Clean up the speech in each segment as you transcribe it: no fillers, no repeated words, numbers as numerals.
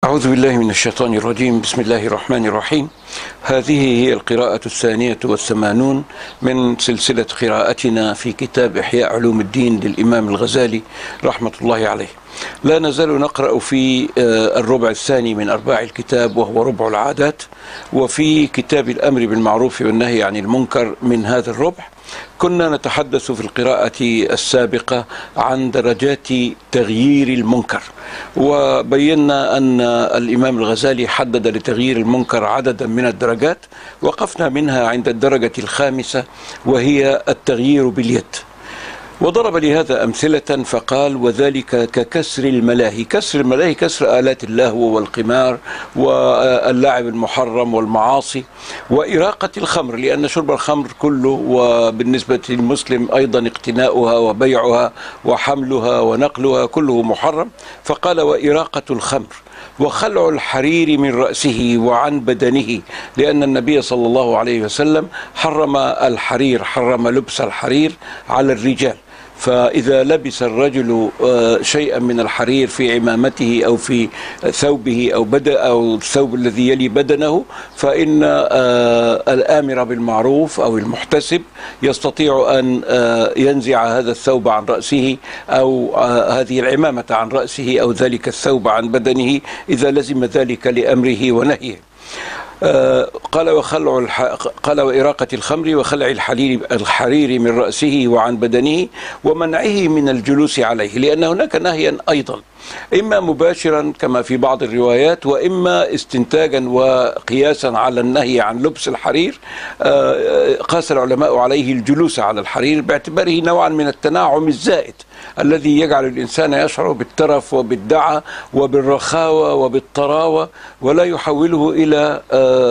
أعوذ بالله من الشيطان الرجيم. بسم الله الرحمن الرحيم. هذه هي القراءة 82 من سلسلة قراءتنا في كتاب إحياء علوم الدين للإمام الغزالي رحمة الله عليه. لا نزال نقرأ في الربع الثاني من أرباع الكتاب، وهو ربع العادات، وفي كتاب الأمر بالمعروف والنهي عن المنكر من هذا الربع. كنا نتحدث في القراءة السابقة عن درجات تغيير المنكر، وبينا أن الإمام الغزالي حدد لتغيير المنكر عددا من الدرجات، وقفنا منها عند الدرجة الخامسة وهي التغيير باليد، وضرب لهذا أمثلة فقال: وذلك ككسر الملاهي. كسر الملاهي كسر آلات اللهو والقمار واللعب المحرم والمعاصي، وإراقة الخمر، لأن شرب الخمر كله، وبالنسبة للمسلم أيضا اقتناؤها وبيعها وحملها ونقلها كله محرم. فقال: وإراقة الخمر، وخلع الحرير من رأسه وعن بدنه، لأن النبي صلى الله عليه وسلم حرم الحرير، حرم لبس الحرير على الرجال. فإذا لبس الرجل شيئا من الحرير في عمامته أو في ثوبه أو الثوب الذي يلي بدنه، فإن الآمر بالمعروف أو المحتسب يستطيع أن ينزع هذا الثوب عن رأسه، أو هذه العمامة عن رأسه، أو ذلك الثوب عن بدنه، إذا لزم ذلك لأمره ونهيه. قال: وإراقة الخمر، وخلع الحرير من رأسه وعن بدنه، ومنعه من الجلوس عليه، لأن هناك نهيا أيضا، إما مباشرا كما في بعض الروايات، وإما استنتاجا وقياسا على النهي عن لبس الحرير. قاس العلماء عليه الجلوس على الحرير باعتباره نوعا من التناعم الزائد الذي يجعل الإنسان يشعر بالترف وبالدعة وبالرخاوة وبالطراوة، ولا يحوله إلى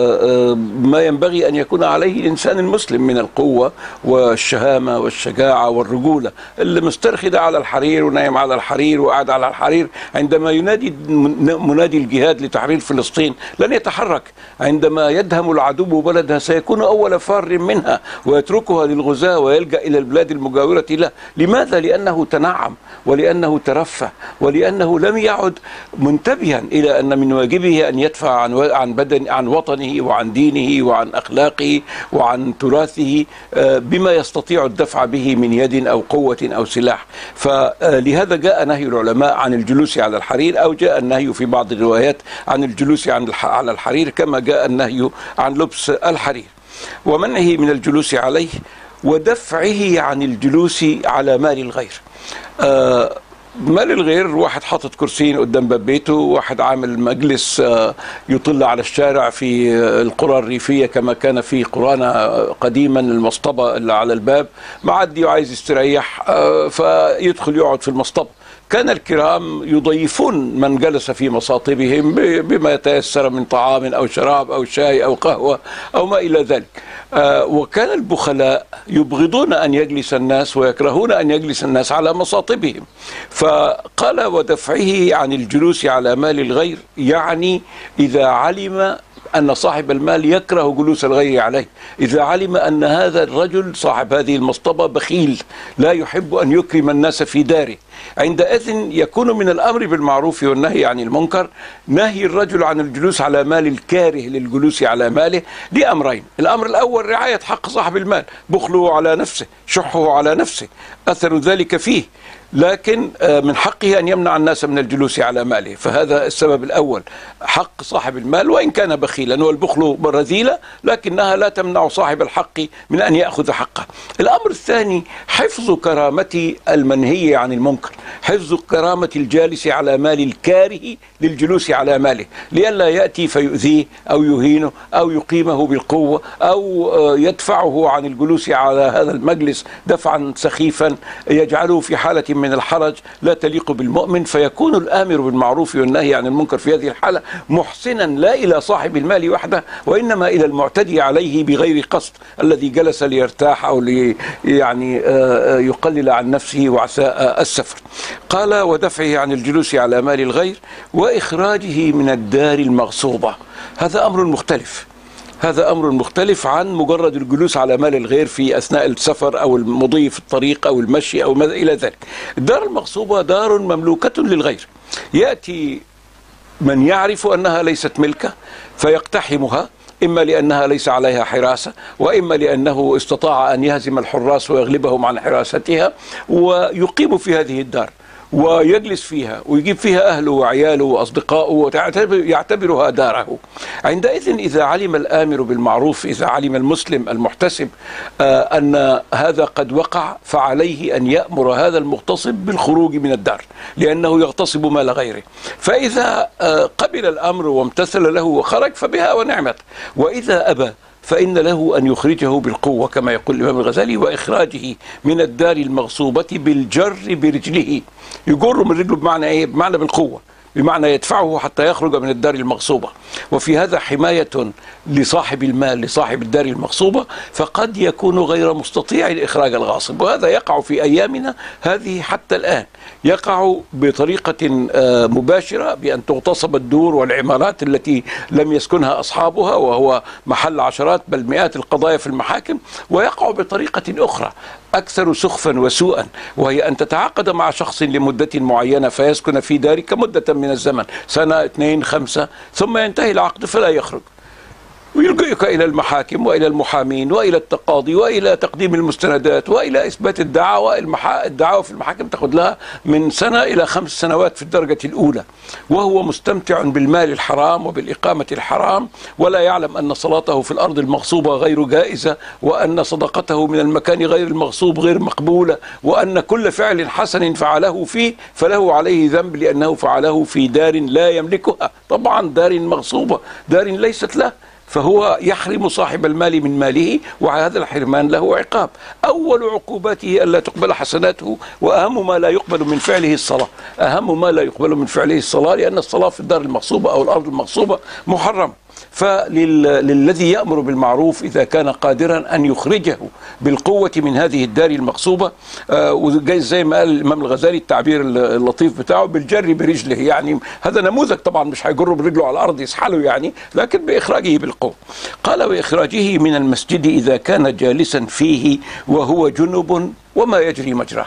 ما ينبغي أن يكون عليه الإنسان المسلم من القوة والشهامة والشجاعة والرجولة. اللي مسترخد على الحرير ونايم على الحرير وقاعد على الحرير، عندما ينادي منادي الجهاد لتحرير فلسطين لن يتحرك. عندما يدهم العدو بلدها سيكون أول فار منها ويتركها للغزاة ويلجأ إلى البلاد المجاورة له. لماذا؟ لأنه تنعم، ولأنه ترفه، ولأنه لم يعد منتبها إلى أن من واجبه أن يدفع عن وطنه وعن دينه وعن أخلاقه وعن تراثه بما يستطيع الدفع به من يد أو قوة أو سلاح. فلهذا جاء نهي العلماء عن الجلوس على الحرير، أو جاء النهي في بعض الروايات عن الجلوس على الحرير، كما جاء النهي عن لبس الحرير، ومنعه من الجلوس عليه، ودفعه عن الجلوس على مال الغير. مال الغير، واحد حاطط كرسيين قدام باب بيته، واحد عامل مجلس يطل على الشارع في القرى الريفية كما كان في قرانا قديما، المصطبة اللي على الباب، معدي وعايز يستريح فيدخل يقعد في المصطبة. كان الكرام يضيفون من جلس في مصاطبهم بما يتيسر من طعام أو شراب أو شاي أو قهوة أو ما إلى ذلك. وكان البخلاء يبغضون أن يجلس الناس ويكرهون أن يجلس الناس على مصاطبهم. فقال: ودفعه عن الجلوس على مال الغير، يعني إذا علم أن صاحب المال يكره جلوس الغير عليه، إذا علم أن هذا الرجل صاحب هذه المصطبة بخيل لا يحب أن يكرم الناس في داره، عندئذ يكون من الأمر بالمعروف والنهي عن المنكر نهي الرجل عن الجلوس على مال الكاره للجلوس على ماله لأمرين. الأمر الأول رعاية حق صاحب المال، بخله على نفسه، شحه على نفسه، أثر ذلك فيه، لكن من حقه أن يمنع الناس من الجلوس على ماله. فهذا السبب الأول، حق صاحب المال وإن كان بخيلا، والبخل رذيلة لكنها لا تمنع صاحب الحق من أن يأخذ حقه. الأمر الثاني حفظ كرامة المنهي عن المنكر، حفظ كرامة الجالس على مال الكاره للجلوس على ماله، لئلا يأتي فيؤذيه أو يهينه أو يقيمه بالقوة أو يدفعه عن الجلوس على هذا المجلس دفعا سخيفا يجعله في حالة من الحرج لا تليق بالمؤمن. فيكون الآمر بالمعروف والنهي عن المنكر في هذه الحالة محسنا لا إلى صاحب المال وحده، وإنما إلى المعتدي عليه بغير قصد، الذي جلس ليرتاح أو يعني يقلل عن نفسه وعساء السفر. قال: ودفعه عن الجلوس على مال الغير، وإخراجه من الدار المغصوبة. هذا أمر مختلف، هذا أمر مختلف عن مجرد الجلوس على مال الغير في أثناء السفر أو المضي في الطريق أو المشي أو ما إلى ذلك. الدار المغصوبة دار مملوكة للغير، يأتي من يعرف أنها ليست ملكه فيقتحمها، إما لأنها ليس عليها حراسة، وإما لأنه استطاع أن يهزم الحراس ويغلبهم عن حراستها، ويقيم في هذه الدار ويجلس فيها ويجيب فيها أهله وعياله وأصدقائه ويعتبرها داره. عندئذ إذا علم الآمر بالمعروف، إذا علم المسلم المحتسب أن هذا قد وقع، فعليه أن يأمر هذا المغتصب بالخروج من الدار، لأنه يغتصب مال غيره. فإذا قبل الأمر وامتثل له وخرج فبها ونعمت، وإذا أبى فإن له أن يخرجه بالقوة كما يقول الإمام الغزالي، وإخراجه من الدار المغصوبة بالجر برجله. يجر من رجله بمعنى إيه؟ بمعنى بالقوة، بمعنى يدفعه حتى يخرج من الدار المغصوبة. وفي هذا حماية لصاحب المال، لصاحب الدار المغصوبة، فقد يكون غير مستطيع لإخراج الغاصب. وهذا يقع في أيامنا هذه حتى الآن، يقع بطريقة مباشرة بأن تغتصب الدور والعمارات التي لم يسكنها أصحابها، وهو محل عشرات بل مئات القضايا في المحاكم، ويقع بطريقة أخرى أكثر سخفا وسوءا، وهي أن تتعاقد مع شخص لمدة معينة فيسكن في دارك مدة من الزمن، سنة 2 5، ثم ينتهي العقد فلا يخرج، ويلجئك إلى المحاكم وإلى المحامين وإلى التقاضي وإلى تقديم المستندات وإلى إثبات الدعوة. الدعوة في المحاكم تأخذ لها من سنة إلى 5 سنوات في الدرجة الأولى، وهو مستمتع بالمال الحرام وبالإقامة الحرام، ولا يعلم أن صلاته في الأرض المغصوبة غير جائزة، وأن صدقته من المكان غير المغصوب غير مقبولة، وأن كل فعل حسن فعله فيه فله عليه ذنب لأنه فعله في دار لا يملكها، طبعا دار مغصوبة، دار ليست له، فهو يحرم صاحب المال من ماله، وهذا الحرمان له عقاب. أول عقوباته ألا تقبل حسناته، وأهم ما لا يقبل من فعله الصلاة، أهم ما لا يقبل من فعله الصلاة، لأن الصلاة في الدار المغصوبة أو الأرض المغصوبة محرم. فللذي يأمر بالمعروف إذا كان قادرا أن يخرجه بالقوة من هذه الدار المغصوبة، زي ما قال الإمام الغزالي التعبير اللطيف بتاعه بالجر برجله، يعني هذا نموذج طبعا مش هيجره برجله على الأرض يسحله يعني، لكن بإخراجه بالقوة. قال وإخراجه من المسجد إذا كان جالسا فيه وهو جنب وما يجري مجراه.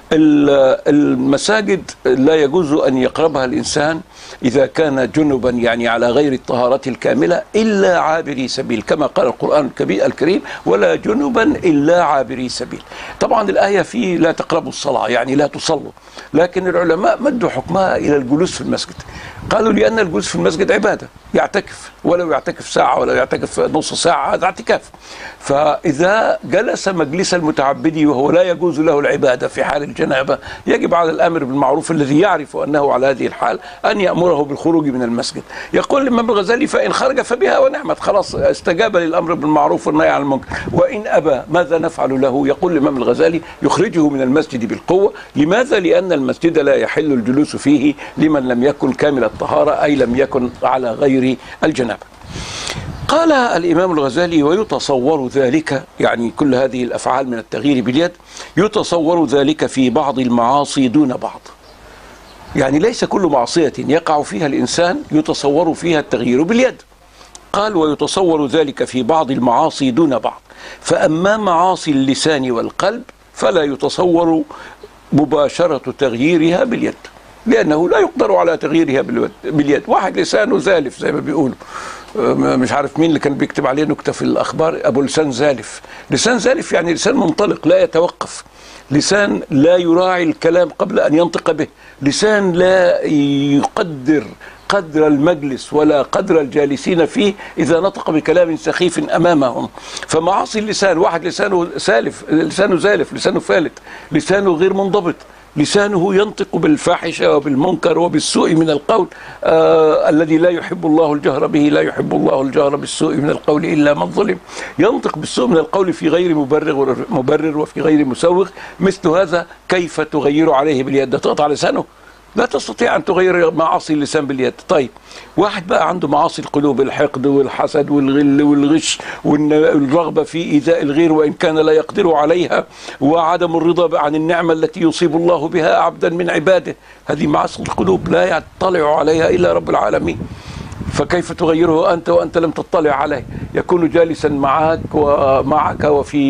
المساجد لا يجوز أن يقربها الإنسان إذا كان جنبا، يعني على غير الطهارة الكاملة، إلا عابري سبيل، كما قال القرآن الكريم ولا جنبا إلا عابري سبيل. طبعا الآية فيه لا تقربوا الصلاة، يعني لا تصلوا، لكن العلماء مدوا حكمها إلى الجلوس في المسجد. قالوا لأن الجلوس في المسجد عبادة، يعتكف، ولو يعتكف ساعة ولا يعتكف نص ساعة هذا اعتكاف. فإذا جلس مجلس المتعبد وهو لا يجوز له العبادة في حال الجنابة، يجب على الأمر بالمعروف الذي يعرف أنه على هذه الحال أن يأمره بالخروج من المسجد. يقول الإمام الغزالي فإن خرج فبها ونعمت، خلاص استجاب للأمر بالمعروف والنهي عن المنكر. وإن أبى ماذا نفعل له؟ يقول الإمام الغزالي يخرجه من المسجد بالقوة. لماذا؟ لأن المسجد لا يحل الجلوس فيه لمن لم يكن كامل الطهارة، أي لم يكن على غير الجنابة. قال الإمام الغزالي ويتصور ذلك، يعني كل هذه الأفعال من التغيير باليد يتصور ذلك في بعض المعاصي دون بعض، يعني ليس كل معصية يقع فيها الإنسان يتصور فيها التغيير باليد. قال ويتصور ذلك في بعض المعاصي دون بعض، فأما معاصي اللسان والقلب فلا يتصور مباشرة تغييرها باليد، لأنه لا يقدر على تغييرها باليد. واحد لسانه زالف زي ما بيقولوا، مش عارف مين اللي كان بيكتب عليه نكتة في الأخبار، أبو لسان زالف. لسان زالف يعني لسان منطلق لا يتوقف، لسان لا يراعي الكلام قبل أن ينطق به، لسان لا يقدر قدر المجلس ولا قدر الجالسين فيه إذا نطق بكلام سخيف أمامهم. فمعاصي اللسان، واحد لسانه سالف، لسانه زالف، لسانه فالت، لسانه غير منضبط، لسانه ينطق بالفاحشة وبالمنكر وبالسوء من القول، الذي لا يحب الله الجهر به، لا يحب الله الجهر بالسوء من القول إلا من ظلم. ينطق بالسوء من القول في غير مبرر وفي غير مسوغ. مثل هذا كيف تغير عليه باليد؟ تقطع لسانه؟ لا تستطيع أن تغير معاصي اللسان باليد. طيب واحد بقى عنده معاصي القلوب، الحقد والحسد والغل والغش والرغبة في إيذاء الغير وإن كان لا يقدر عليها، وعدم الرضا عن النعمة التي يصيب الله بها عبدا من عباده، هذه معاصي القلوب لا يطلع عليها إلا رب العالمين. فكيف تغيره أنت وأنت لم تطلع عليه؟ يكون جالسا معك وفي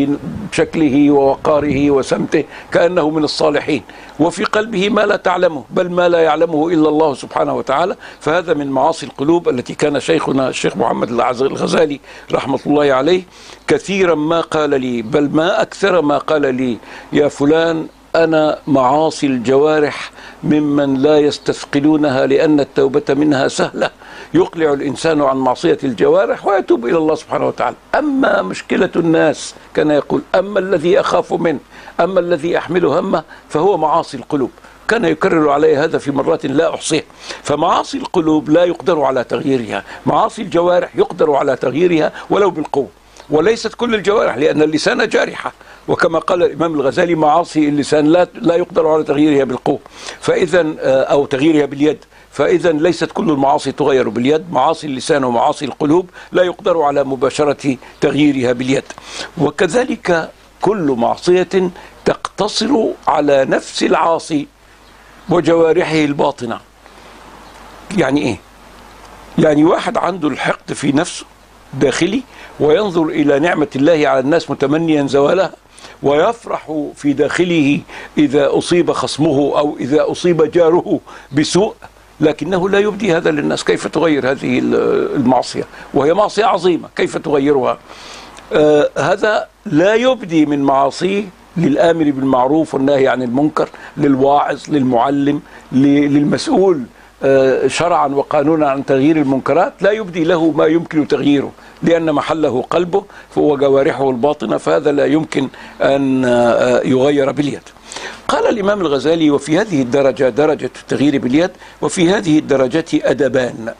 شكله ووقاره وسمته كأنه من الصالحين، وفي قلبه ما لا تعلمه، بل ما لا يعلمه إلا الله سبحانه وتعالى. فهذا من معاصي القلوب التي كان شيخنا الشيخ محمد الغزالي رحمة الله عليه كثيرا ما قال لي، بل ما أكثر ما قال لي: يا فلان، أنا معاصي الجوارح ممن لا يستثقلونها، لأن التوبة منها سهلة، يقلع الإنسان عن معصية الجوارح ويتوب إلى الله سبحانه وتعالى. أما مشكلة الناس، كان يقول: أما الذي أخاف منه، أما الذي أحمل همه، فهو معاصي القلوب. كان يكرر علي هذا في مرات لا أحصيها. فمعاصي القلوب لا يقدر على تغييرها، معاصي الجوارح يقدر على تغييرها ولو بالقوة، وليست كل الجوارح، لأن اللسان جارحة، وكما قال الإمام الغزالي: معاصي اللسان لا يقدر على تغييرها بالقوة، فإذا أو تغييرها باليد، فإذا ليست كل المعاصي تغير باليد. معاصي اللسان ومعاصي القلوب لا يقدر على مباشرة تغييرها باليد. وكذلك كل معصية تقتصر على نفس العاصي وجوارحه الباطنة. يعني إيه؟ يعني واحد عنده الحقد في نفسه داخلي، وينظر إلى نعمة الله على الناس متمنيا زوالها، ويفرح في داخله إذا أصيب خصمه أو إذا أصيب جاره بسوء، لكنه لا يبدي هذا للناس. كيف تغير هذه المعصية وهي معصية عظيمة؟ كيف تغيرها؟ هذا لا يبدي من معاصيه للآمر بالمعروف والنهي عن المنكر، للواعظ، للمعلم، للمسؤول شرعا وقانونا عن تغيير المنكرات، لا يبدي له ما يمكن تغييره، لأن محله قلبه فهو جوارحه الباطنة، فهذا لا يمكن أن يغير باليد. قال الإمام الغزالي: وفي هذه الدرجة، درجة التغيير باليد، وفي هذه الدرجة أدبان.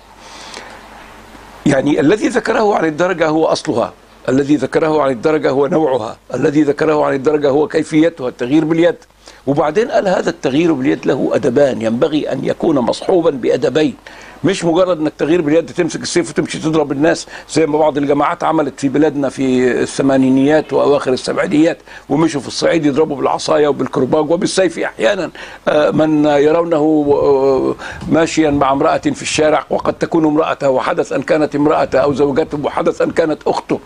يعني الذي ذكره عن الدرجة هو أصلها، الذي ذكره عن الدرجة هو نوعها، الذي ذكره عن الدرجة هو كيفيتها، التغيير باليد. وبعدين قال: هذا التغيير باليد له أدبان، ينبغي أن يكون مصحوبا بأدبين، مش مجرد انك تغيير باليد تمسك السيف وتمشي تضرب الناس زي ما بعض الجماعات عملت في بلادنا في الثمانينيات واواخر السبعينيات، ومشوا في الصعيد يضربوا بالعصايه وبالكرباج وبالسيف احيانا من يرونه ماشيا مع امراه في الشارع وقد تكون امراته، وحدث ان كانت امراته او زوجته، وحدث ان كانت اخته،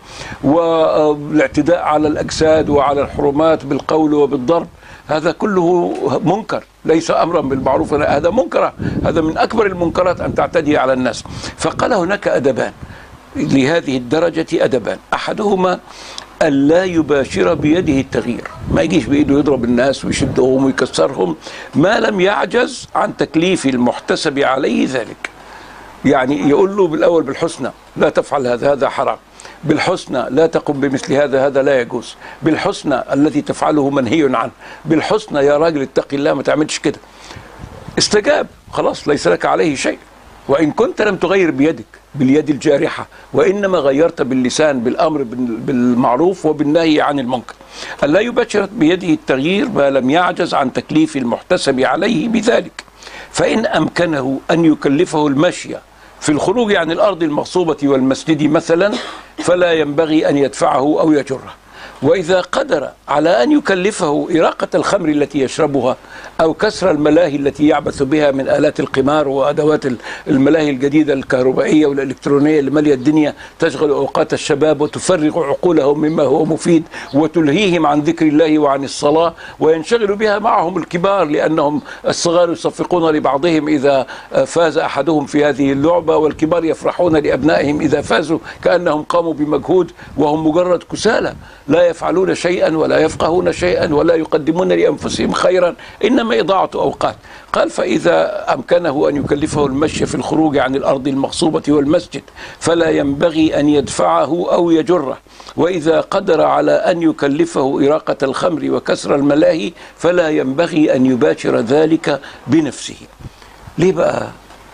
والاعتداء على الاجساد وعلى الحرمات بالقول وبالضرب. هذا كله منكر، ليس أمرا بالمعروف، هذا منكر، هذا من أكبر المنكرات أن تعتدي على الناس. فقال: هناك أدبان لهذه الدرجة، أدبان، أحدهما ألا يباشر بيده التغيير، ما يجيش بإيده يضرب الناس ويشدهم ويكسرهم ما لم يعجز عن تكليف المحتسب عليه ذلك. يعني يقول له بالأول بالحسنى: لا تفعل هذا، هذا حرام. بالحسنى: لا تقم بمثل هذا، هذا لا يجوز. بالحسنى: الذي تفعله منهي عنه. بالحسنى: يا راجل اتق الله ما تعملش كده. استجاب، خلاص ليس لك عليه شيء. وإن كنت لم تغير بيدك، باليد الجارحة، وإنما غيرت باللسان، بالأمر بالمعروف وبالنهي عن المنكر. ألا يباشر بيده التغيير ما لم يعجز عن تكليف المحتسب عليه بذلك. فإن أمكنه أن يكلفه المشي في الخروج عن الأرض المغصوبة والمسجد مثلا، فلا ينبغي أن يدفعه أو يجره. وإذا قدر على أن يكلفه إراقة الخمر التي يشربها، أو كسر الملاهي التي يعبث بها من آلات القمار وأدوات الملاهي الجديدة الكهربائية والإلكترونية اللي مالية الدنيا، تشغل أوقات الشباب وتفرغ عقولهم مما هو مفيد، وتلهيهم عن ذكر الله وعن الصلاة، وينشغل بها معهم الكبار، لأنهم الصغار يصفقون لبعضهم إذا فاز أحدهم في هذه اللعبة، والكبار يفرحون لأبنائهم إذا فازوا كأنهم قاموا بمجهود، وهم مجرد كسالى لا يفعلون شيئا ولا يفقهون شيئا ولا يقدمون لأنفسهم خيرا، إنما إضاعة أوقات. قال: فإذا أمكنه أن يكلفه المشي في الخروج عن الأرض المغصوبة والمسجد، فلا ينبغي أن يدفعه أو يجره. وإذا قدر على أن يكلفه إراقة الخمر وكسر الملاهي، فلا ينبغي أن يباشر ذلك بنفسه. ليه بقى؟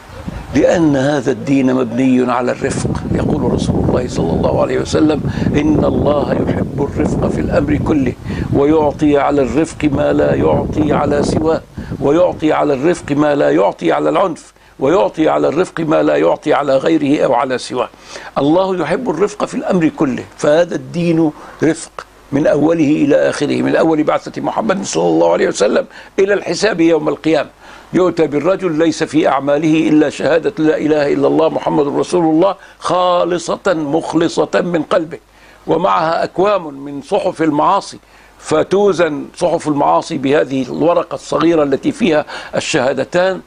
لأن هذا الدين مبني على الرفق. يقول رسول الله صلى الله عليه وسلم: إن الله يحب الرفق في الأمر كله، ويعطي على الرفق ما لا يعطي على سواه، ويعطي على الرفق ما لا يعطي على العنف، ويعطي على الرفق ما لا يعطي على غيره أو على سواه. الله يحب الرفق في الأمر كله، فهذا الدين رفق من أوله إلى آخره، من أول بعثة محمد صلى الله عليه وسلم إلى الحساب يوم القيامة. يؤتى بالرجل ليس في أعماله إلا شهادة لا إله إلا الله محمد رسول الله، خالصة مخلصة من قلبه، ومعها أكوام من صحف المعاصي، فتوزن صحف المعاصي بهذه الورقة الصغيرة التي فيها الشهادتان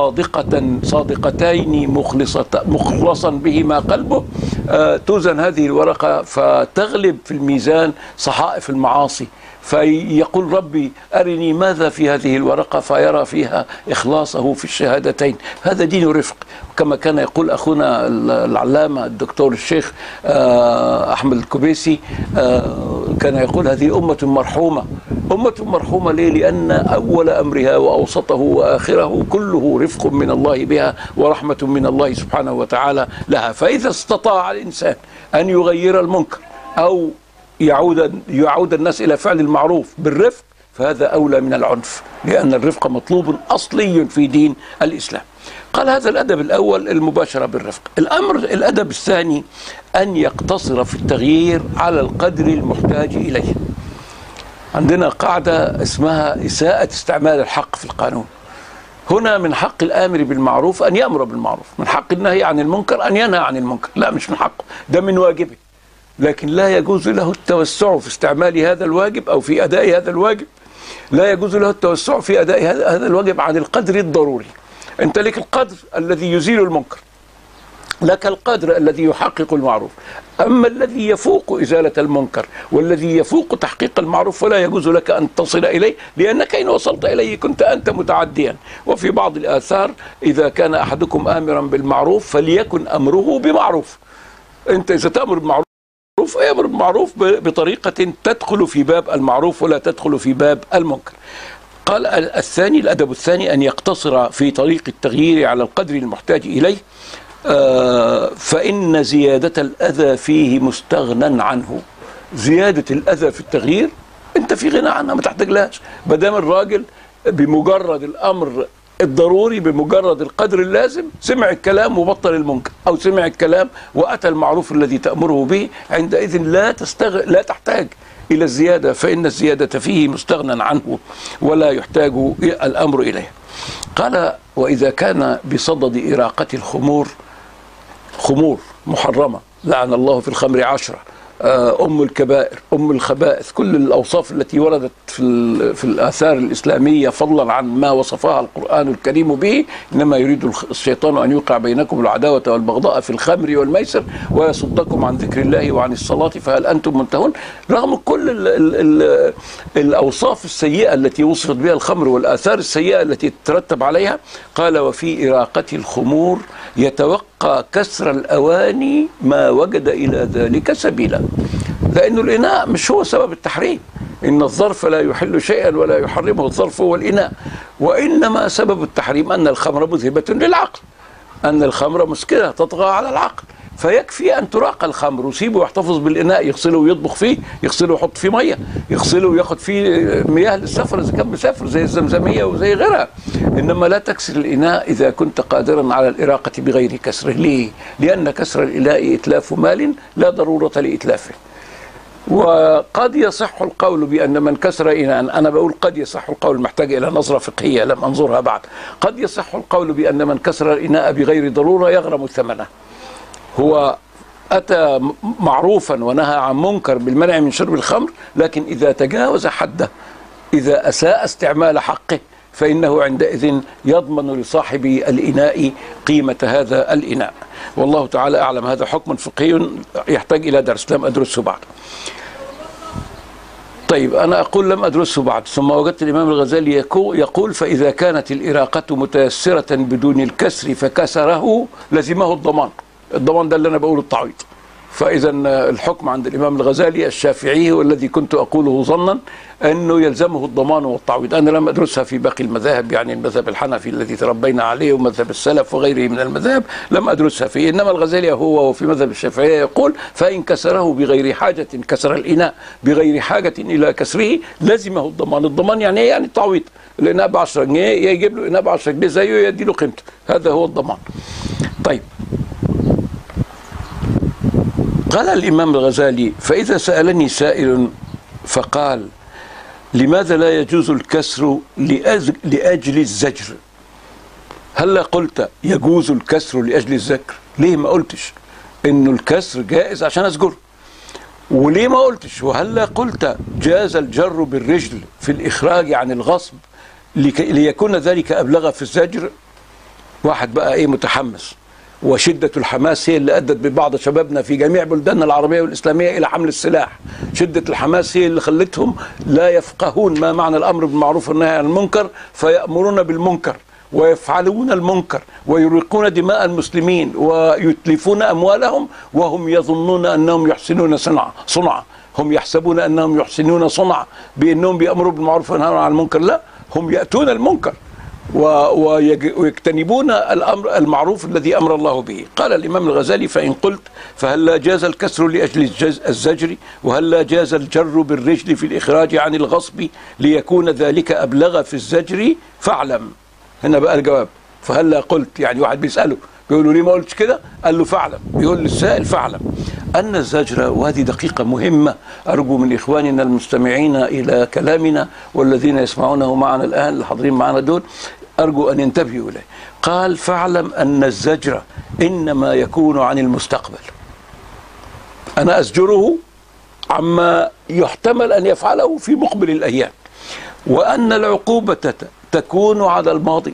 صادقتين مخلصا بهما قلبه. توزن هذه الورقة فتغلب في الميزان صحائف المعاصي، فيقول ربي أرني ماذا في هذه الورقة، فيرى فيها إخلاصه في الشهادتين. هذا دين رفق، كما كان يقول أخونا العلامة الدكتور الشيخ أحمد الكبيسي، كان يقول هذه أمة مرحومة. أمة مرحومة ليه؟ لأن أول أمرها وأوسطه وآخره كله رفق من الله بها ورحمة من الله سبحانه وتعالى لها. فإذا استطاع الإنسان أن يغير المنكر أو يعود الناس إلى فعل المعروف بالرفق، فهذا أولى من العنف، لأن الرفق مطلوب أصلي في دين الإسلام. قال هذا الأدب الأول المباشرة بالرفق. الأدب الثاني أن يقتصر في التغيير على القدر المحتاج إليه. عندنا قاعدة اسمها إساءة استعمال الحق في القانون. هنا من حق الآمر بالمعروف أن يأمر بالمعروف، من حق النهي عن المنكر أن ينهى عن المنكر. لا، مش من حقه، ده من واجبه، لكن لا يجوز له التوسع في استعمال هذا الواجب أو في أداء هذا الواجب. لا يجوز له التوسع في أداء هذا الواجب عن القدر الضروري. أنت لك القدر الذي يزيل المنكر، لك القدر الذي يحقق المعروف. أما الذي يفوق إزالة المنكر والذي يفوق تحقيق المعروف فلا يجوز لك أن تصل إليه، لأنك إن وصلت إليه كنت أنت متعديا. وفي بعض الآثار إذا كان أحدكم آمرا بالمعروف فليكن أمره بمعروف. أنت إذا تأمر بالمعروف فيأمر بالمعروف بطريقة تدخل في باب المعروف ولا تدخل في باب المنكر. قال الثاني، الأدب الثاني أن يقتصر في طريق التغيير على القدر المحتاج إليه، فإن زيادة الأذى فيه مستغنى عنه. زيادة الأذى في التغيير أنت في غنى عنها، ما تحتاجلهاش. بدام الراجل بمجرد الأمر الضروري، بمجرد القدر اللازم، سمع الكلام وبطل المنكر، أو سمع الكلام وأتى المعروف الذي تأمره به، عندئذ لا تحتاج إلى الزيادة، فإن الزيادة فيه مستغنى عنه ولا يحتاج الأمر إليه. قال وإذا كان بصدد إراقة الخمور، خمور محرمة لعن الله في الخمر 10، أم الكبائر، أم الخبائث، كل الأوصاف التي وردت في الآثار الإسلامية فضلا عن ما وصفها القرآن الكريم به. إنما يريد الشيطان أن يوقع بينكم العداوة والبغضاء في الخمر والميسر ويصدكم عن ذكر الله وعن الصلاة فهل أنتم منتهون. رغم كل الأوصاف السيئة التي وصفت بها الخمر والآثار السيئة التي تترتب عليها، قال وفي إراقة الخمور يتوقع كسر الأواني ما وجد إلى ذلك سبيلا. لأن الإناء مش هو سبب التحريم، إن الظرف لا يحل شيئا ولا يحرمه الظرف هو الإناء، وإنما سبب التحريم أن الخمر مذهبة للعقل، أن الخمر مسكرة تطغى على العقل، فيكفي أن تراق الخمر وسيبه يحتفظ بالإناء، يغسله ويطبخ فيه، يغسله ويحط فيه مية، يغسله وياخد فيه مياه للسفر إذا كان مسافر زي الزمزمية وزي غيرها. إنما لا تكسر الإناء إذا كنت قادرا على الإراقة بغير كسره. ليه؟ لأن كسر الإناء إتلاف مال لا ضرورة لإتلافه. وقد يصح القول بأن من كسر إناء، أنا بقول قد يصح القول، محتاج إلى نظرة فقهية لم أنظرها بعد، قد يصح القول بأن من كسر الإناء بغير ضرورة يغرم ثمنه. هو أتى معروفا ونهى عن منكر بالمنع من شرب الخمر، لكن إذا تجاوز حده، إذا أساء استعمال حقه، فإنه عندئذ يضمن لصاحب الإناء قيمة هذا الإناء. والله تعالى أعلم. هذا حكم فقهي يحتاج إلى درس لم أدرسه بعد. طيب أنا أقول لم أدرسه بعد، ثم وجدت الإمام الغزالي يقول فإذا كانت الإراقة متيسرة بدون الكسر فكسره لزمه الضمان. الضمان ده اللي أنا بقوله التعويض. فإذا الحكم عند الإمام الغزالي الشافعي والذي كنت أقوله ظنا أنه يلزمه الضمان والتعويض. أنا لم أدرسها في باقي المذاهب، يعني المذهب الحنفي الذي تربينا عليه ومذهب السلف وغيره من المذاهب لم أدرسها فيه. إنما الغزالي هو وفي مذهب الشافعية يقول فإن كسره بغير حاجة، كسر الإناء بغير حاجة إلى كسره لزمه الضمان. الضمان يعني إيه؟ يعني التعويض. الإناء ب 10 جنيه يجيب له إناء ب 10 جنيه زيه يدي له قيمته، هذا هو الضمان. طيب قال الإمام الغزالي فإذا سألني سائل فقال لماذا لا يجوز الكسر لأجل الزجر، هل قلت يجوز الكسر لأجل الزجر؟ ليه ما قلتش إنه الكسر جائز عشان أزجر؟ وليه ما قلتش وهلا قلت جاز الجر بالرجل في الإخراج عن الغصب ليكون ذلك أبلغ في الزجر؟ واحد بقى إيه متحمس، وشدة الحماس هي اللي أدت ببعض شبابنا في جميع بلداننا العربية والإسلامية إلى حمل السلاح. شدة الحماس هي اللي خلتهم لا يفقهون ما معنى الأمر بالمعروف والنهي عن المنكر، فيأمرون بالمنكر ويفعلون المنكر ويريقون دماء المسلمين ويتلفون أموالهم وهم يظنون أنهم يحسنون صنعا. هم يحسبون أنهم يحسنون صنعا بأنهم بيأمروا بالمعروف والنهي عن المنكر، لا، هم يأتون المنكر ويجتنبون الأمر المعروف الذي أمر الله به. قال الإمام الغزالي: فإن قلت فهل لا جاز الكسر لأجل الزجر، وهل لا جاز الجر بالرجل في الإخراج عن الغصب ليكون ذلك أبلغ في الزجر فاعلم. هنا بقى الجواب، فهل لا قلت، يعني واحد بيسأله بيقول له ليه ما قلتش كده؟ قال له فاعلم، بيقول للسائل فاعلم أن الزجر، وهذه دقيقة مهمة أرجو من إخواننا المستمعين إلى كلامنا والذين يسمعونه معنا الآن الحاضرين معنا دول أرجو أن ينتبهوا إليه. قال: فاعلم أن الزجر إنما يكون عن المستقبل، أنا أزجره عما يحتمل أن يفعله في مقبل الأيام، وأن العقوبة تكون على الماضي،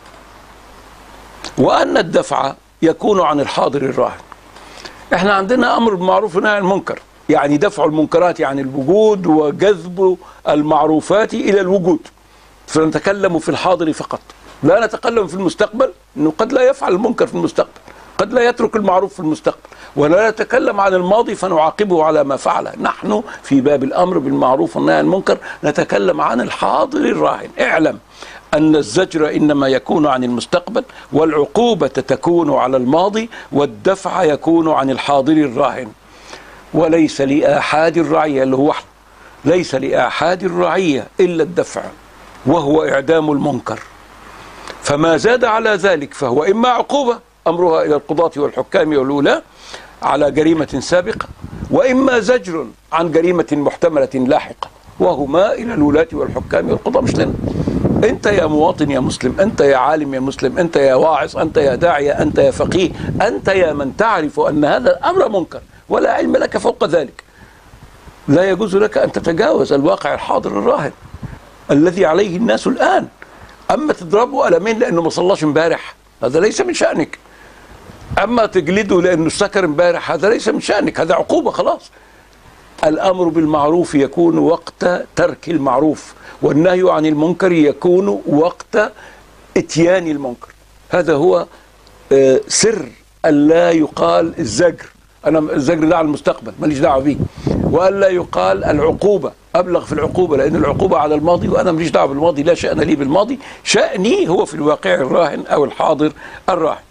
وأن الدفع يكون عن الحاضر الراهن. احنا عندنا أمر بالمعروف ونهي عن المنكر، يعني دفع المنكرات عن الوجود وجذب المعروفات إلى الوجود، فنتكلم في الحاضر فقط، لا نتكلم في المستقبل، أنه قد لا يفعل المنكر في المستقبل، قد لا يترك المعروف في المستقبل، ولا نتكلم عن الماضي فنعاقبه على ما فعله. نحن في باب الأمر بالمعروف والنهي عن المنكر نتكلم عن الحاضر الراهن. اعلم أن الزجر إنما يكون عن المستقبل، والعقوبة تكون على الماضي، والدفع يكون عن الحاضر الراهن. وليس لآحاد الرعية، اللي هو ليس لآحاد الرعية إلا الدفع، وهو إعدام المنكر، فما زاد على ذلك فهو إما عقوبة أمرها إلى القضاة والحكام والولاة على جريمة سابقة، وإما زجر عن جريمة محتملة لاحقة، وهما إلى الولاة والحكام والقضاة، مش لنا. أنت يا مواطن يا مسلم، أنت يا عالم يا مسلم، أنت يا واعظ، أنت يا داعية، أنت يا فقيه، أنت يا من تعرف أن هذا الأمر منكر ولا علم لك فوق ذلك، لا يجوز لك أن تتجاوز الواقع الحاضر الراهن الذي عليه الناس الآن. أما تضربه قلمين لأنه ما صلاش امبارح، هذا ليس من شأنك. أما تجلده لأنه سكر امبارح، هذا ليس من شأنك، هذا عقوبة خلاص. الأمر بالمعروف يكون وقت ترك المعروف، والنهي عن المنكر يكون وقت اتيان المنكر. هذا هو سر ألا يقال الزجر، أنا الزجر ده على المستقبل ماليش دعوة بيه، وألا يقال العقوبة، أبلغ في العقوبة، لأن العقوبة على الماضي وأنا ماليش دعوة بالماضي، لا شأن لي بالماضي، شأني هو في الواقع الراهن أو الحاضر الراهن.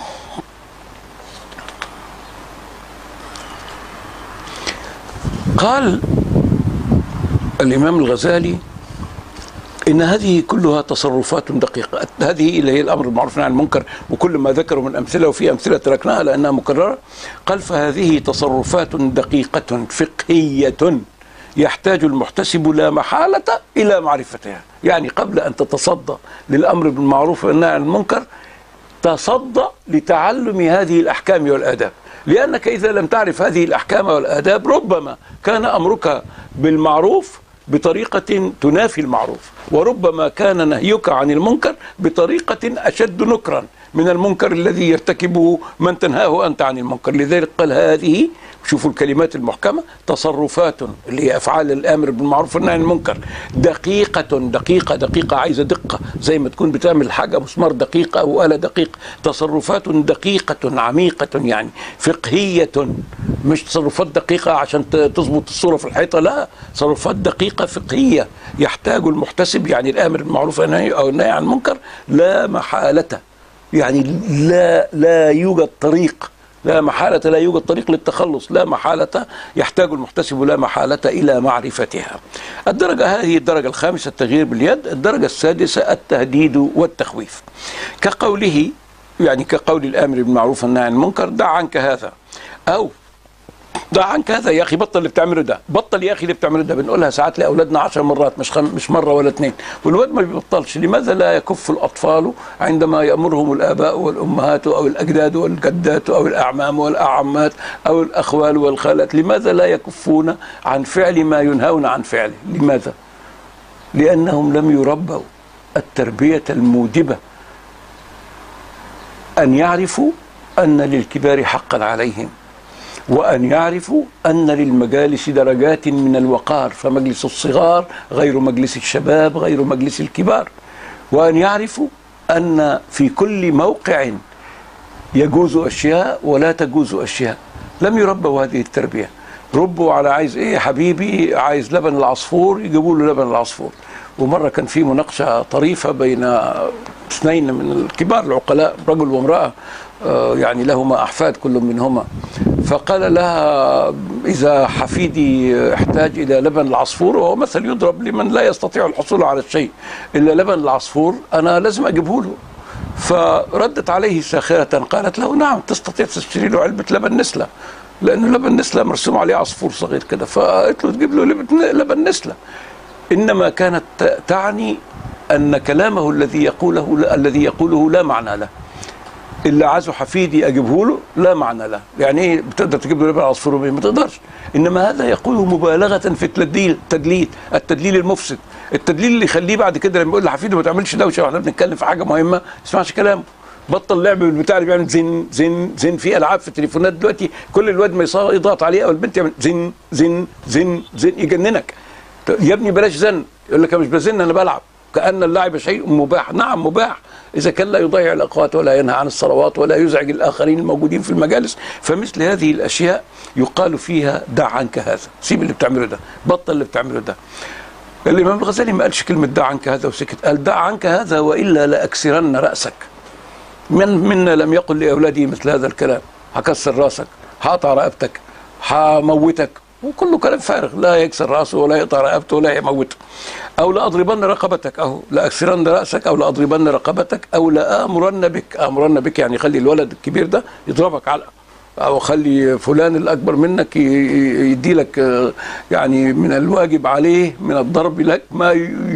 قال الإمام الغزالي إن هذه كلها تصرفات دقيقة، هذه اللي هي الأمر بالمعروف والنهي عن المنكر، وكل ما ذكروا من أمثلة، وفي أمثلة تركناها لأنها مكررة. قال: فهذه تصرفات دقيقة فقهية يحتاج المحتسب لا محالة إلى معرفتها. يعني قبل أن تتصدى للأمر بالمعروف والنهي عن المنكر تصدى لتعلم هذه الأحكام والآداب، لأنك إذا لم تعرف هذه الأحكام والآداب ربما كان أمرك بالمعروف بطريقة تنافي المعروف، وربما كان نهيك عن المنكر بطريقة أشد نكرا من المنكر الذي يرتكبه من تنهاه أنت عن المنكر. لذلك قال: هذه، شوفوا الكلمات المحكمة، تصرفات اللي هي أفعال الآمر بالمعروف والنهي عن المنكر دقيقة عايزة دقة، زي ما تكون بتعمل حاجة مسمار دقيقة أو آلة دقيقة. تصرفات دقيقة عميقة، يعني فقهية، مش تصرفات دقيقة عشان تظبط الصورة في الحيطة، لا، تصرفات دقيقة فقهية يحتاج المحتسب، يعني الآمر بالمعروف أو النهي عن المنكر، لا محالة، يعني لا يوجد طريق، لا محالة لا يوجد طريق للتخلص، لا محالة يحتاج المحتسب لا محالة إلى معرفتها. الدرجة هذه الدرجة الخامسة التغيير باليد. الدرجة السادسة التهديد والتخويف، كقوله، يعني كقول الآمر بالمعروف والنهي عن المنكر: دع عنك هذا، أو دع عنك هذا يا اخي، بطل اللي بتعمله ده، بطل يا اخي اللي بتعمله ده. بنقولها ساعات لاولادنا 10 مرات، مش مره ولا اثنين، والواد ما بيبطلش. لماذا لا يكف الاطفال عندما يامرهم الاباء والامهات او الاجداد والجدات او الاعمام والاعمات او الاخوال والخالات؟ لماذا لا يكفون عن فعل ما ينهون عن فعله؟ لماذا؟ لانهم لم يربوا التربيه الموجبه ان يعرفوا ان للكبار حقا عليهم، وأن يعرفوا أن للمجالس درجات من الوقار، فمجلس الصغار غير مجلس الشباب غير مجلس الكبار، وأن يعرفوا أن في كل موقع يجوز أشياء ولا تجوز أشياء. لم يربوا هذه التربية، ربوا على عايز إيه يا حبيبي، عايز لبن العصفور، يجيبوا له لبن العصفور. ومرة كان في مناقشة طريفة بين اثنين من الكبار العقلاء، رجل وامرأة، يعني لهما أحفاد كل منهما، فقال لها إذا حفيدي احتاج إلى لبن العصفور، وهو مثل يضرب لمن لا يستطيع الحصول على الشيء إلا لبن العصفور، أنا لازم أجيبه له. فردت عليه ساخرة قالت له نعم تستطيع تشتري له علبة لبن نسلة، لأنه لبن نسلة مرسوم عليه عصفور صغير كده، فقالت له تجيب له لبن نسلة. إنما كانت تعني أن كلامه الذي يقوله لا معنى له. اللي عايزه حفيدي اجيبه له لا معنى له. يعني ايه بتقدر تجيب له لبن عصفور وبيه؟ ما تقدرش. انما هذا يقوله مبالغه في التدليل المفسد، التدليل اللي يخليه بعد كده لما يقول لحفيده ما تعملش دوشه واحنا بنتكلم في حاجه مهمه ما تسمعش كلامه. بطل لعب بالبتاع اللي بيعمل زن زن زن. في العاب في التليفونات دلوقتي كل الواد ما يضغط عليه او البنت يعمل زن زن زن زن يجننك. يا ابني بلاش زن، يقول لك انا مش بزن انا بلعب، كأن اللعب شيء مباح. نعم مباح إذا كان لا يضيع الأوقات ولا ينهى عن الصلوات ولا يزعج الآخرين الموجودين في المجالس. فمثل هذه الأشياء يقال فيها دع عنك هذا، سيب اللي بتعمله ده، بطل اللي بتعمله ده. الإمام الغزالي ما قالش كلمة دع عنك هذا وسكت، قال دع عنك هذا وإلا لأكسرن رأسك. منا لم يقل لأولادي مثل هذا الكلام، هكسر رأسك، هقطع رقبتك، هموتك، وكله كلام فارغ، لا يكسر راسه ولا يقطع رقبته ولا يموته. او لاضربن رقبتك، اهو لاكسرن راسك او لاضربن رقبتك او لامرن بك. امرن بك يعني خلي الولد الكبير ده يضربك علقه، او خلي فلان الاكبر منك يدي لك يعني من الواجب عليه من الضرب لك ما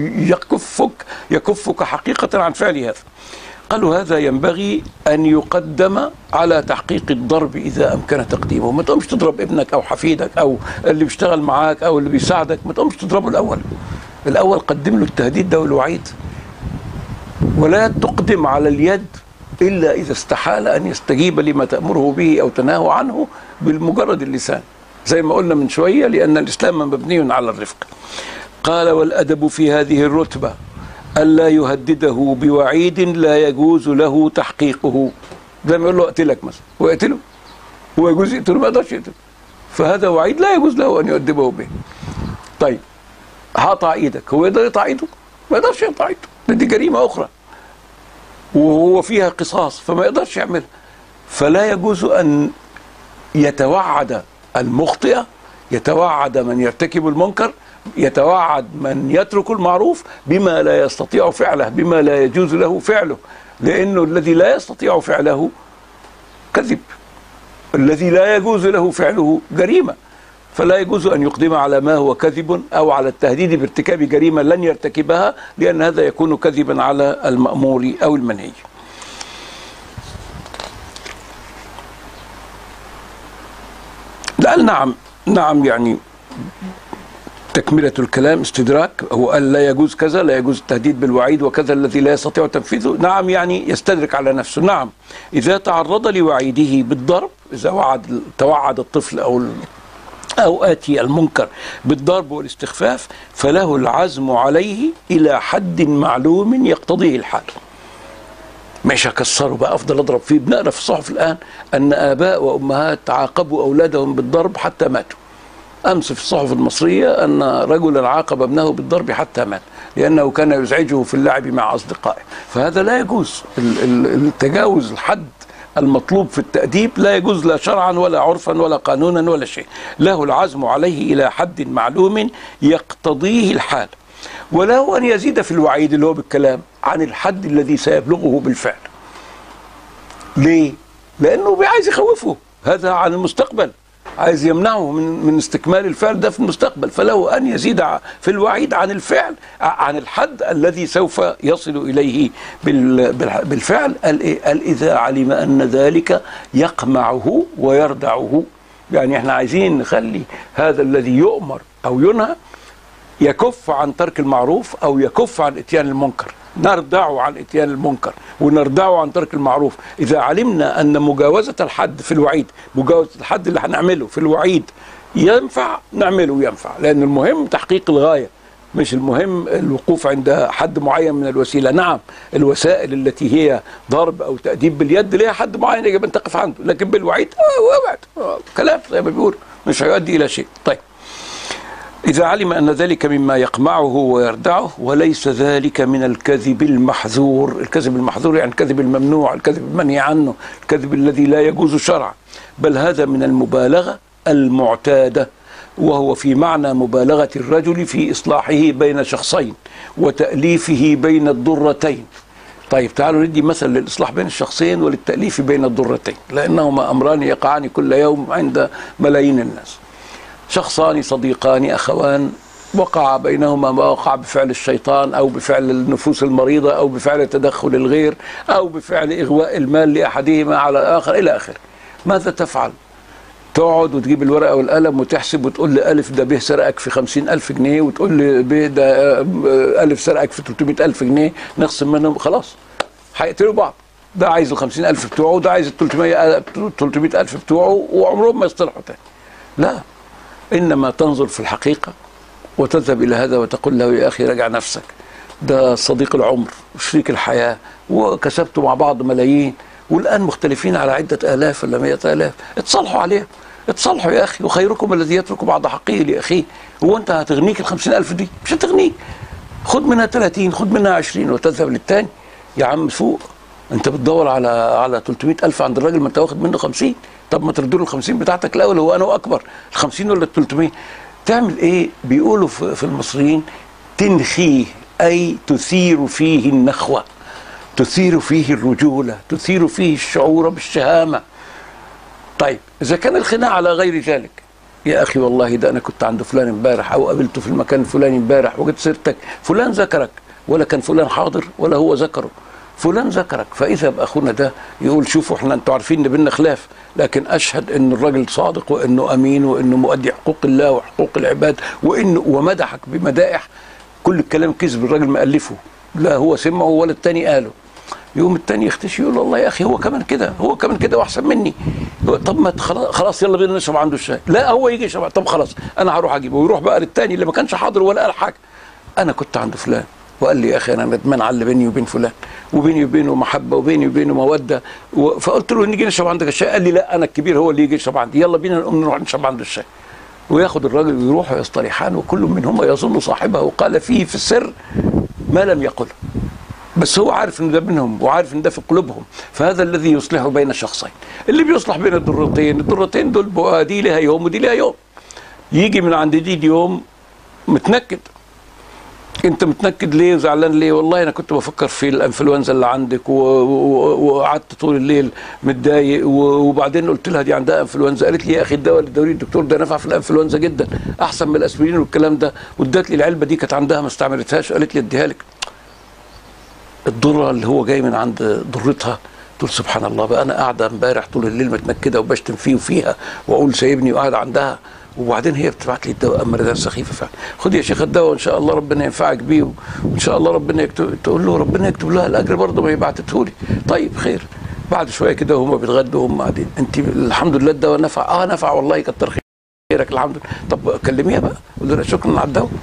يكفك حقيقه عن فعل هذا. قالوا هذا ينبغي أن يقدم على تحقيق الضرب إذا أمكن تقديمه. ما تقومش تضرب ابنك أو حفيدك أو اللي بيشتغل معاك أو اللي بيساعدك، ما تقومش تضربه الأول قدم له التهديد ده والوعيد. ولا تقدم على اليد إلا إذا استحال أن يستجيب لما تأمره به أو تنهى عنه بالمجرد اللسان، زي ما قلنا من شوية، لأن الإسلام مبني على الرفق. قال والأدب في هذه الرتبة ألا يهدده بوعيد لا يجوز له تحقيقه. زي ما يقول له اقتلك مثلا ويقتله، هو يجوز يقتله؟ ما يقدرش يقتله، فهذا وعيد لا يجوز له أن يؤدبه به. طيب هقطع ايدك، هو يقدر يقطع ايده؟ ما يقدرش يقطع ايده، دي جريمة أخرى وهو فيها قصاص فما يقدرش يعملها. فلا يجوز أن يتوعد المخطئ، يتوعد من يرتكب المنكر، يتوعد من يترك المعروف بما لا يستطيع فعله، بما لا يجوز له فعله، لأنه الذي لا يستطيع فعله كذب، الذي لا يجوز له فعله جريمة. فلا يجوز أن يقدم على ما هو كذب أو على التهديد بارتكاب جريمة لن يرتكبها، لأن هذا يكون كذبا على المأمور أو المنهي. قال نعم يعني تكملة الكلام استدراك. هو قال لا يجوز كذا، لا يجوز التهديد بالوعيد وكذا الذي لا يستطيع تنفيذه. نعم يعني يستدرك على نفسه. نعم إذا تعرض لوعيده بالضرب، إذا توعد الطفل أو آتي المنكر بالضرب والاستخفاف، فله العزم عليه إلى حد معلوم يقتضيه الحال. مش هكسره بقى أفضل أضرب فيه. بنقرأ في الصحف الآن أن آباء وأمهات عاقبوا أولادهم بالضرب حتى ماتوا. أمس في الصحف المصرية أن رجلا عاقب ابنه بالضرب حتى مات لأنه كان يزعجه في اللعب مع أصدقائه. فهذا لا يجوز. التجاوز الحد المطلوب في التأديب لا يجوز، لا شرعا ولا عرفا ولا قانونا ولا شيء. له العزم عليه إلى حد معلوم يقتضيه الحال، وله أن يزيد في الوعيد اللي هو بالكلام عن الحد الذي سيبلغه بالفعل. ليه؟ لأنه عايز يخوفه، هذا عن المستقبل. عايز يمنعه من استكمال الفعل ده في المستقبل، فله أن يزيد في الوعيد عن الفعل، عن الحد الذي سوف يصل إليه بالفعل. قال إذا علم أن ذلك يقمعه ويردعه. يعني احنا عايزين نخلي هذا الذي يؤمر أو ينهى يكف عن ترك المعروف أو يكف عن إتيان المنكر، نردعه عن إتيان المنكر ونردعه عن ترك المعروف. إذا علمنا أن مجاوزة الحد في الوعيد، مجاوزة الحد اللي هنعمله في الوعيد ينفع، نعمله ينفع، لأن المهم تحقيق الغاية، مش المهم الوقوف عند حد معين من الوسيلة. نعم الوسائل التي هي ضرب أو تأديب باليد لها حد معين يجب أن تقف عنده، لكن بالوعيد كلام زي ما بيقول مش هيؤدي إلى شيء. طيب إذا علم أن ذلك مما يقمعه ويردعه، وليس ذلك من الكذب المحذور. الكذب المحذور يعني الكذب الممنوع، الكذب المنهي عنه، الكذب الذي لا يجوز شرعا، بل هذا من المبالغة المعتادة، وهو في معنى مبالغة الرجل في إصلاحه بين شخصين وتأليفه بين الضرتين. طيب تعالوا ندي مثل للإصلاح بين الشخصين وللتأليف بين الضرتين، لأنهما أمران يقعان كل يوم عند ملايين الناس. شخصان صديقان أخوان، وقع بينهما ما وقع بفعل الشيطان أو بفعل النفوس المريضة أو بفعل تدخل الغير أو بفعل إغواء المال لأحدهما على الآخر إلى آخره. ماذا تفعل؟ تقعد وتجيب الورقة والقلم وتحسب وتقول لي ألف ده به سرقك في 50,000 جنيه، وتقول لي به ده ألف سرقك في 300,000 جنيه، نقسم منهم خلاص هيقتلوا بعض. ده عايز ال 50,000 بتوعه وده عايز ال 300,000 بتوعه، وعمرهم ما يصطلحوا تاني. لا، إنما تنظر في الحقيقة وتذهب إلى هذا وتقول له يا أخي راجع نفسك، ده صديق العمر وشريك الحياة وكسبتوا مع بعض ملايين، والآن مختلفين على عدة آلاف ولا 100,000، اتصالحوا عليها، اتصالحوا يا أخي، وخيركم الذي يترك بعض حقه لأخيه. هو أنت هتغنيك ال 50,000 دي؟ مش هتغنيك. خد منها 30، خد منها 20 وتذهب للتاني. يا عم فوق، أنت بتدور على 300,000 عند الراجل، ما أنت واخد منه 50. طب ما تردوا له ال 50 بتاعتك الأول، هو أنا وأكبر ال 50 ولا ال 300؟ تعمل إيه؟ بيقولوا في المصريين تنخيه، أي تثير فيه النخوة، تثير فيه الرجولة، تثير فيه الشعور بالشهامة. طيب إذا كان الخناق على غير ذلك، يا أخي والله ده أنا كنت عند فلان امبارح أو قابلته في المكان الفلاني امبارح وجدت سيرتك، فلان ذكرك، ولا كان فلان حاضر ولا هو ذكره، فلان ذكرك. فإذا بأخونا ده يقول شوفوا احنا انتوا عارفين ان بينا خلاف، لكن أشهد ان الراجل صادق وانه أمين وانه مؤدي حقوق الله وحقوق العباد، وانه ومدحك بمدائح كل الكلام كذب، الراجل مألفه، لا هو سمعه ولا التاني قاله. يوم التاني يختشي يقول والله يا أخي هو كمان كده، هو كمان كده وأحسن مني. طب ما خلاص يلا بينا نشرب عنده الشاي. لا هو يجي يشرب، طب خلاص أنا هروح أجيبه، ويروح بقى للتاني اللي ما كانش حاضر ولا قال حاجة. أنا كنت عند فلان وقال لي يا أخي أنا ندمان على اللي بيني وبين فلان، وبيني وبينه محبة وبيني وبينه مودة، فقلت له نيجي نشرب عندك الشاي. قال لي لا أنا الكبير هو اللي يجي يشرب عندي، يلا بينا نقوم نروح نشرب عنده الشاي. وياخد الراجل ويروحوا يصطلحان، وكل منهما يظن صاحبه وقال فيه في السر ما لم يقله، بس هو عارف ان ده منهم وعارف ان ده في قلوبهم. فهذا الذي يصلح بين الشخصين. اللي بيصلح بين الضرتين دول دي لها يوم ودي لها يوم. يجي من عند دي يوم متنكد، انت متنكد ليه وزعلان ليه؟ والله انا كنت بفكر في الانفلونزا اللي عندك وقعدت طول الليل متضايق، وبعدين قلت لها دي عندها انفلونزا، قالت لي يا اخي الدواء اللي اداهولي الدكتور ده نفع في الانفلونزا جدا، احسن من الاسبرين والكلام ده، وادت لي العلبه دي كانت عندها ما استعملتهاش، قالت لي اديها لك. الضرة اللي هو جاي من عند ضرتها تقول سبحان الله بقى، انا قاعده امبارح طول الليل متنكده وبشتم فيه وفيها واقول سايبني وقاعد عندها، وبعدين هي بتبعت لي الدواء امراض سخيفه فعلا، خد يا شيخ الدواء وان شاء الله ربنا ينفعك بيه، وان شاء الله ربنا يكتب. تقول له ربنا يكتب لها الاجر برضه ما يبعته لي. طيب خير. بعد شويه كده وهم بيتغدوا وهم قاعدين، انت الحمد لله الدواء نفع؟ نفع والله كتر خيرك الحمد لله. طب كلميها بقى قول لها شكرا على الدواء.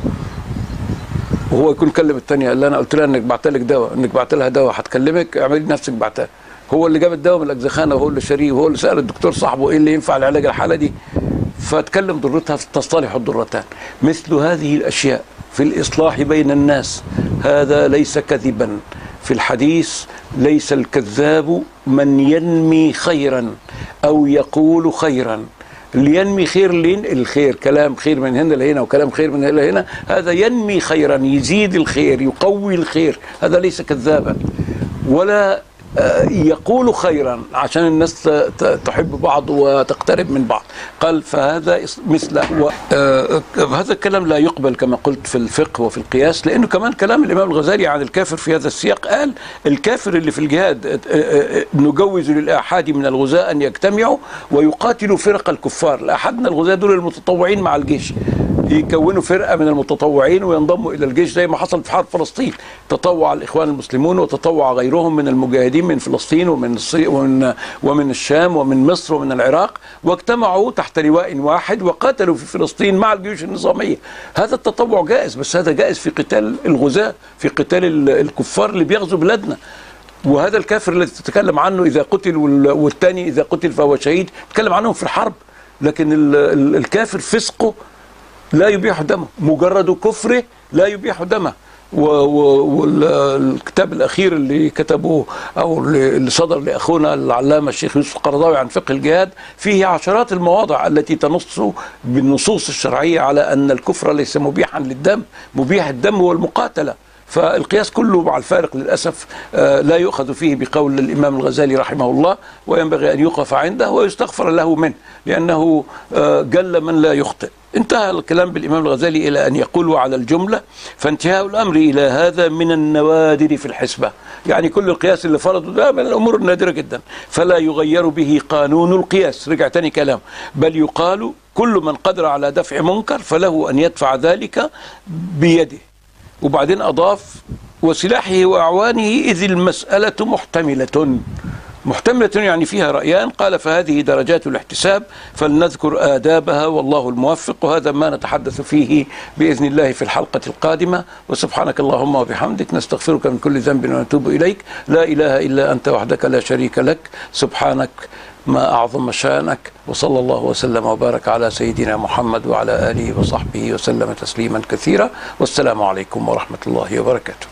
وهو يكون كلم الثانيه، قال لها انا قلت لها انك بعت لك دواء، انك بعت لها دواء هتكلمك اعملي نفسك بعتها. هو اللي جاب الدواء من الاجزخانه وهو اللي شاريه وهو اللي سال الدكتور صاحبه ايه اللي ينفع لعلاج الحاله دي، فتكلم ضرتها تصطلح الضرتان. مثل هذه الاشياء في الاصلاح بين الناس هذا ليس كذبا. في الحديث ليس الكذاب من ينمي خيرا او يقول خيرا. اللي ينمي خير، اللي ينقل الخير، كلام خير من هنا لهنا وكلام خير من هنا لهنا، هذا ينمي خيرا، يزيد الخير، يقوي الخير، هذا ليس كذابا. ولا يقول خيرا عشان الناس تحب بعض وتقترب من بعض. قال فهذا مثل هذا الكلام لا يقبل كما قلت في الفقه وفي القياس، لأنه كمان كلام الإمام الغزالي عن الكافر في هذا السياق قال الكافر اللي في الجهاد نجوز للآحاد من الغزاة أن يجتمعوا ويقاتلوا فرق الكفار. الآحاد من الغزاة دول المتطوعين مع الجيش، يكونوا فرقة من المتطوعين وينضموا إلى الجيش زي ما حصل في حرب فلسطين. تطوع الإخوان المسلمون وتطوع غيرهم من المجاهدين من فلسطين ومن الشام ومن مصر ومن العراق، واجتمعوا تحت لواء واحد وقاتلوا في فلسطين مع الجيوش النظامية. هذا التطوع جائز، بس هذا جائز في قتال الغزاة، في قتال الكفار اللي بيغزوا بلادنا. وهذا الكافر الذي تتكلم عنه إذا قتل والثاني إذا قتل فهو شهيد، تتكلم عنهم في الحرب. لكن الكافر فسقه لا يبيح دمه، مجرد كفره لا يبيح دمه. والكتاب الأخير اللي كتبوه أو اللي صدر لأخونا العلامة الشيخ يوسف القرضاوي عن فقه الجهاد فيه عشرات المواضع التي تنص بالنصوص الشرعية على أن الكفر ليس مبيحا للدم، مبيح الدم هو المقاتلة. فالقياس كله مع الفارق للأسف لا يؤخذ فيه بقول الإمام الغزالي رحمه الله، وينبغي أن يوقف عنده ويستغفر له منه، لأنه جل من لا يخطئ. انتهى الكلام بالإمام الغزالي إلى أن يقول على الجملة فانتهاء الأمر إلى هذا من النوادر في الحسبة، يعني كل القياس اللي فرضه ده من الأمور النادرة جدا، فلا يغير به قانون القياس. رجع تاني كلام، بل يقال كل من قدر على دفع منكر فله أن يدفع ذلك بيده. وبعدين أضاف وسلاحه وأعوانه إذ المسألة محتملة يعني فيها رأيان. قال فهذه درجات الاحتساب فلنذكر آدابها والله الموفق، وهذا ما نتحدث فيه بإذن الله في الحلقة القادمة. وسبحانك اللهم وبحمدك نستغفرك من كل ذنب ونتوب إليك، لا إله إلا أنت وحدك لا شريك لك، سبحانك ما أعظم شانك. وصلى الله وسلم وبارك على سيدنا محمد وعلى آله وصحبه وسلم تسليما كثيرا، والسلام عليكم ورحمة الله وبركاته.